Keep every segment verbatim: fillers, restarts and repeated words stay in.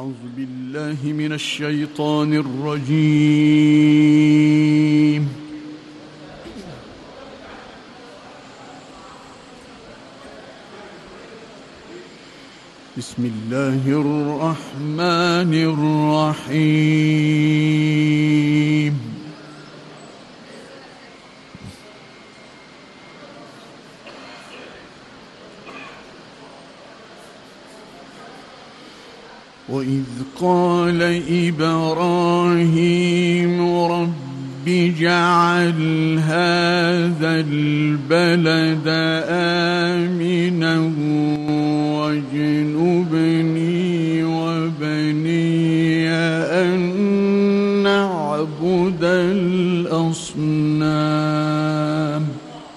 أعوذ بالله من الشيطان الرجيم. بسم الله الرحمن الرحيم. وإذ قال إبراهيم رب اجعل هذا البلد آمنا واجنبني وبني أن نعبد الأصنام.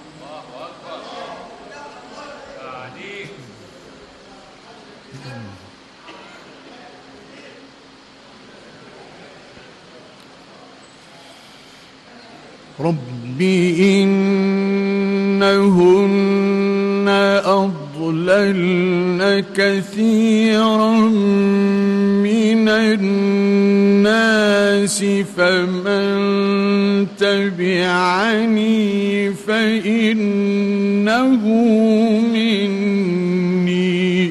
رب إنهن أضللن كثيرا من الناس فمن تبعني فإنه مني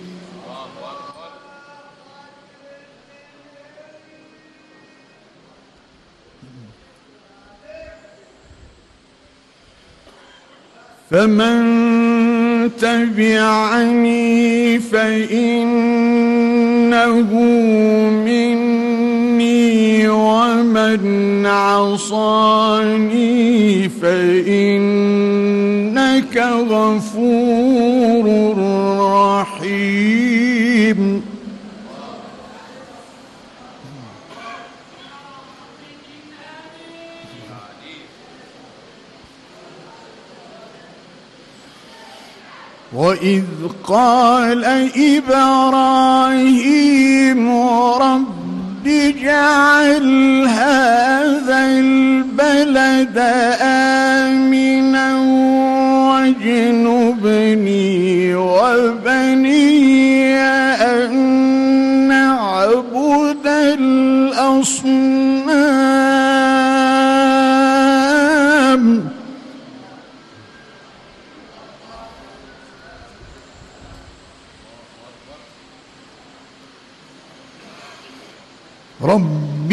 فمن تبعني فإنه مني ومن عصاني فإنك غفور رحيم. وإذ قال إبراهيم رب اجعل هذا البلد آمنا واجنبني وبني أن نعبد الأصنام. رب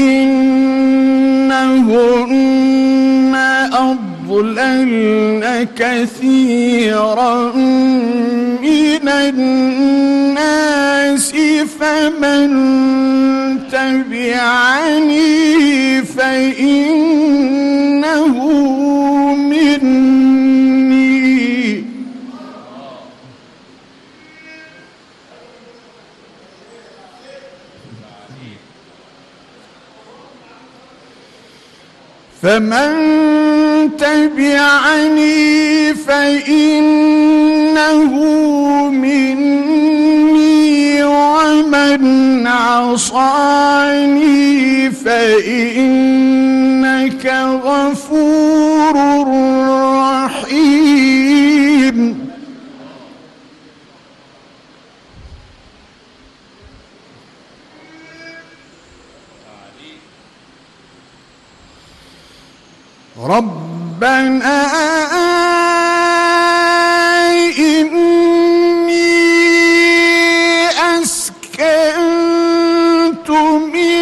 إنهن أضللن كثيرا من الناس فمن تبعني فإنه مني فمن تبعني فإنه مني ومن عصاني فإنك غفور رحيم. ربنا إني أسكنت من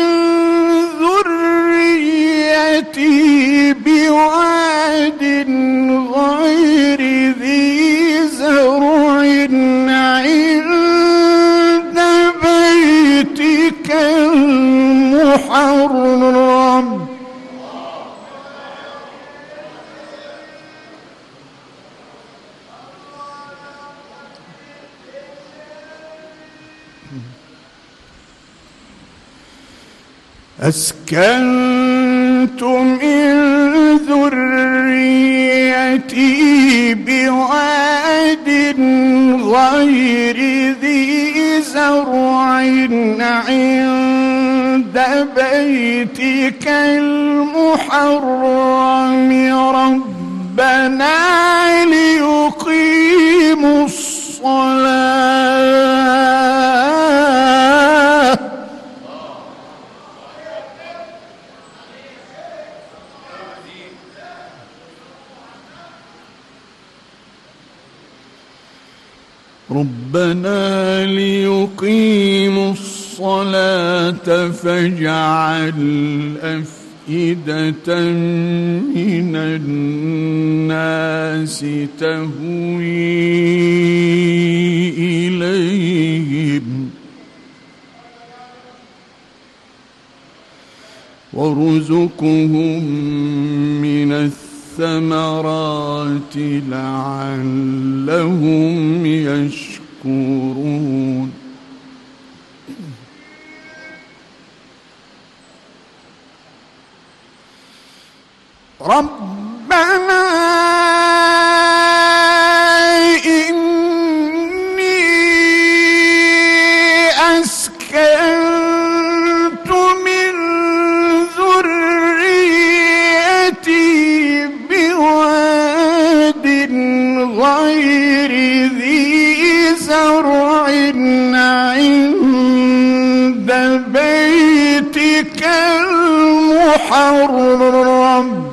ذريتي بواد غير ذي زرع عند بيتك المحرم أسكنت من ذريتي بواد غير ذي زرع عند بيتك المحرم ربنا ليقيموا الصلاة ربنا ليقيموا الصلاة فاجعل أفئدة من الناس تهوي إليهم وارزقهم من الثمرات لعلهم يشكرون ربنا إني أسكنت من ذريتي بواد غير ذي زرع عند بيتك المحرم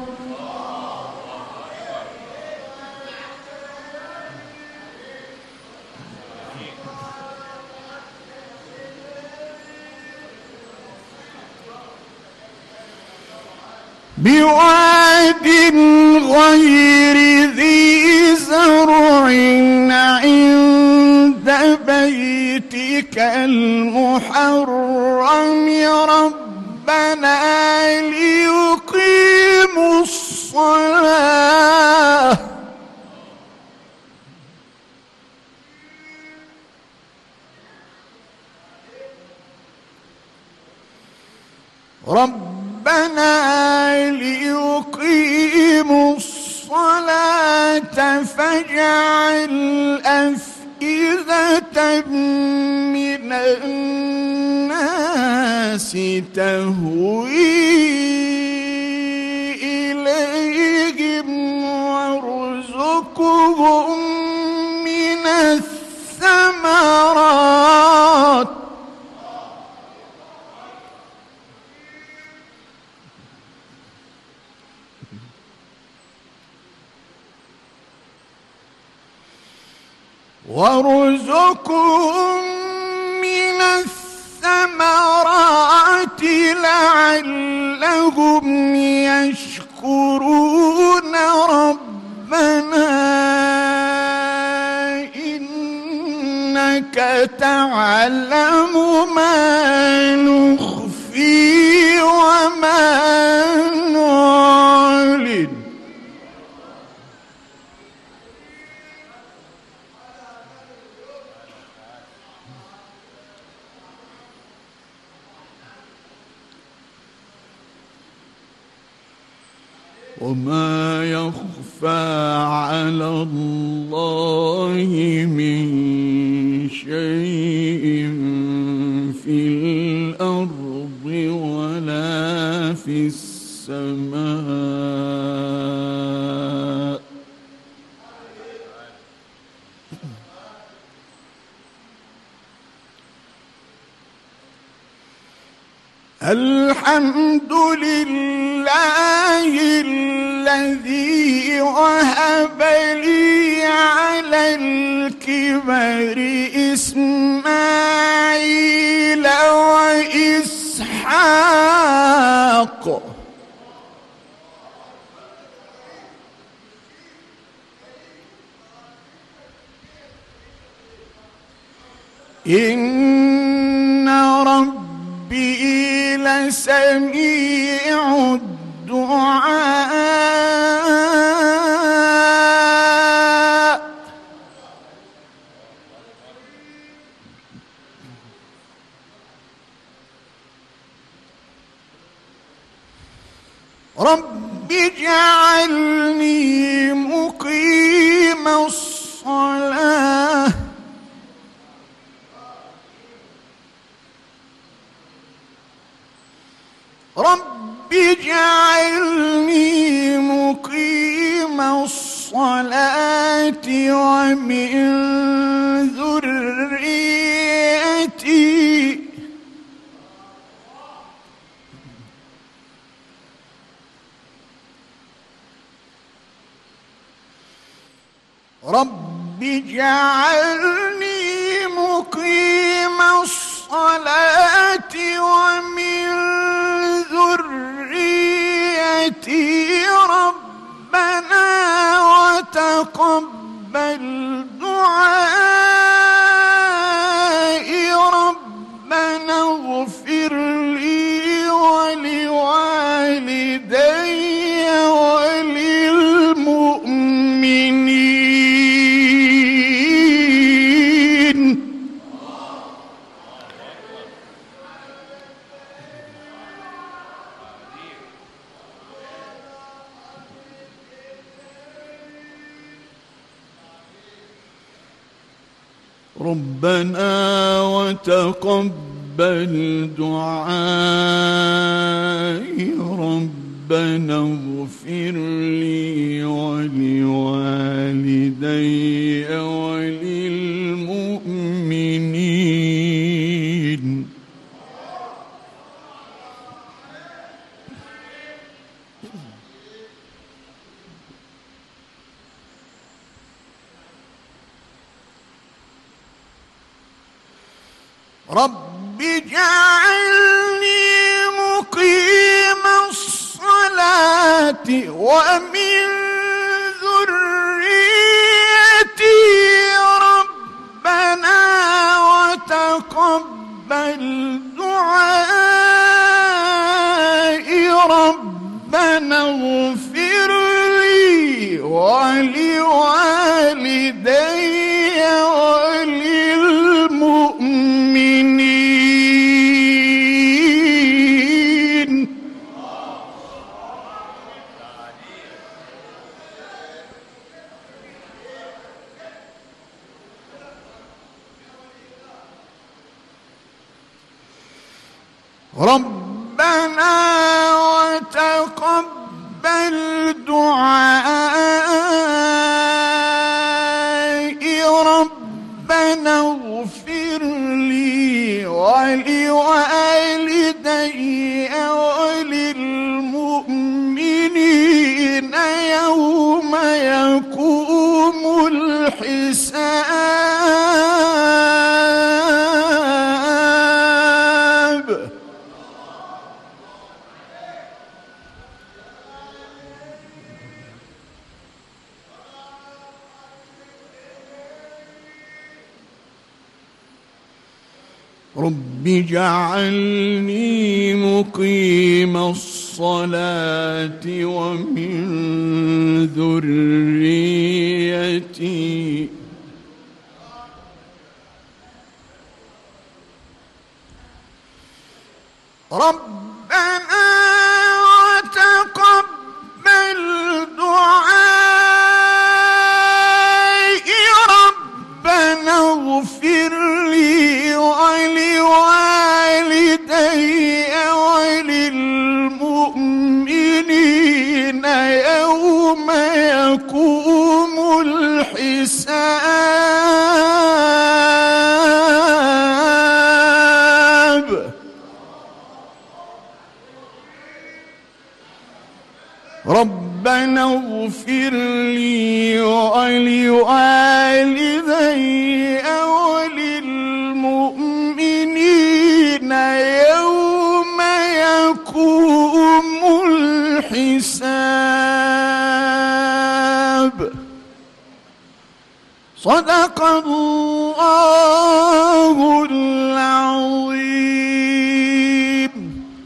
بواد غير ذي زرع عند بيتك المحرم ربنا ليقيموا الصلاة ربنا ليقيموا الصلاة فاجعل أفئدة من الناس تهوي إليهم وارزقهم من الثمرات وارزقهم من الثمرات لعلهم يشكرون ربنا إنك تعلم ما نخفي وما نعلن وما يخفى على الله من شيء في الأرض ولا في السماء الحمد لله الذي وهب لي على الكبر إسماعيل وإسحاق إن ربي لسميع الدعاء رب اجعلني مقيم الصلاة رب اجعلني مقيم الصلاة ومن ذريتي رب اجعلني مقيم الصلاة ومن ذريتي ربنا وتقبل دعائي ربنا اغفر لي ولوالدي وللمؤمنين. ربنا وتقبل دعائي ربنا اغفر لي ولوالدي وللمؤمنين. رب اجعلني مقيم الصلاة ومن ذريتي ربنا وتقبل دعائي ربنا اغفر لي ولوالدي وللمؤمنين. ربنا وتقبل دعائي ربنا اغفر لي ولوالدي وللمؤمنين يوم يقوم الحساب. رب اجعلني مقيم الصلاة ومن ذريتي ربنا وتقبل دعائي ربنا اغفر لي ولوالدي وللمؤمنين يوم يقوم الحساب. ربنا اغفر لي ولوالدي وللمؤمنين يوم يقوم الحساب. صدق الله العظيم.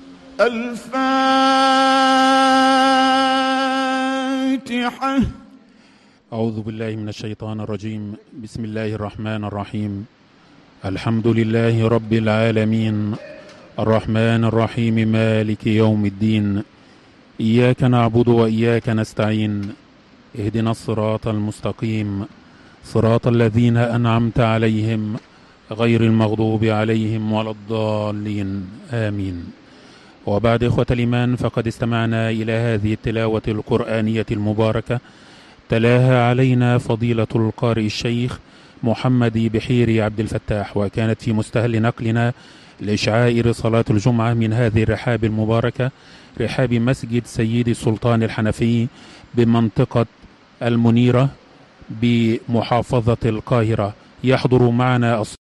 الفاتحة. أعوذ بالله من الشيطان الرجيم. بسم الله الرحمن الرحيم. الحمد لله رب العالمين الرحمن الرحيم مالك يوم الدين. إياك نعبد وإياك نستعين. اهدنا الصراط المستقيم صراط الذين أنعمت عليهم غير المغضوب عليهم ولا الضالين آمين. وبعد إخوة الإيمان، فقد استمعنا إلى هذه التلاوة القرآنية المباركة تلاها علينا فضيلة القارئ الشيخ محمد بحيري عبد الفتاح، وكانت في مستهل نقلنا لشعائر صلاة الجمعة من هذه الرحاب المباركة، رحاب مسجد سيدي السلطان الحنفي بمنطقة المنيرة بمحافظة القاهرة. يحضر معنا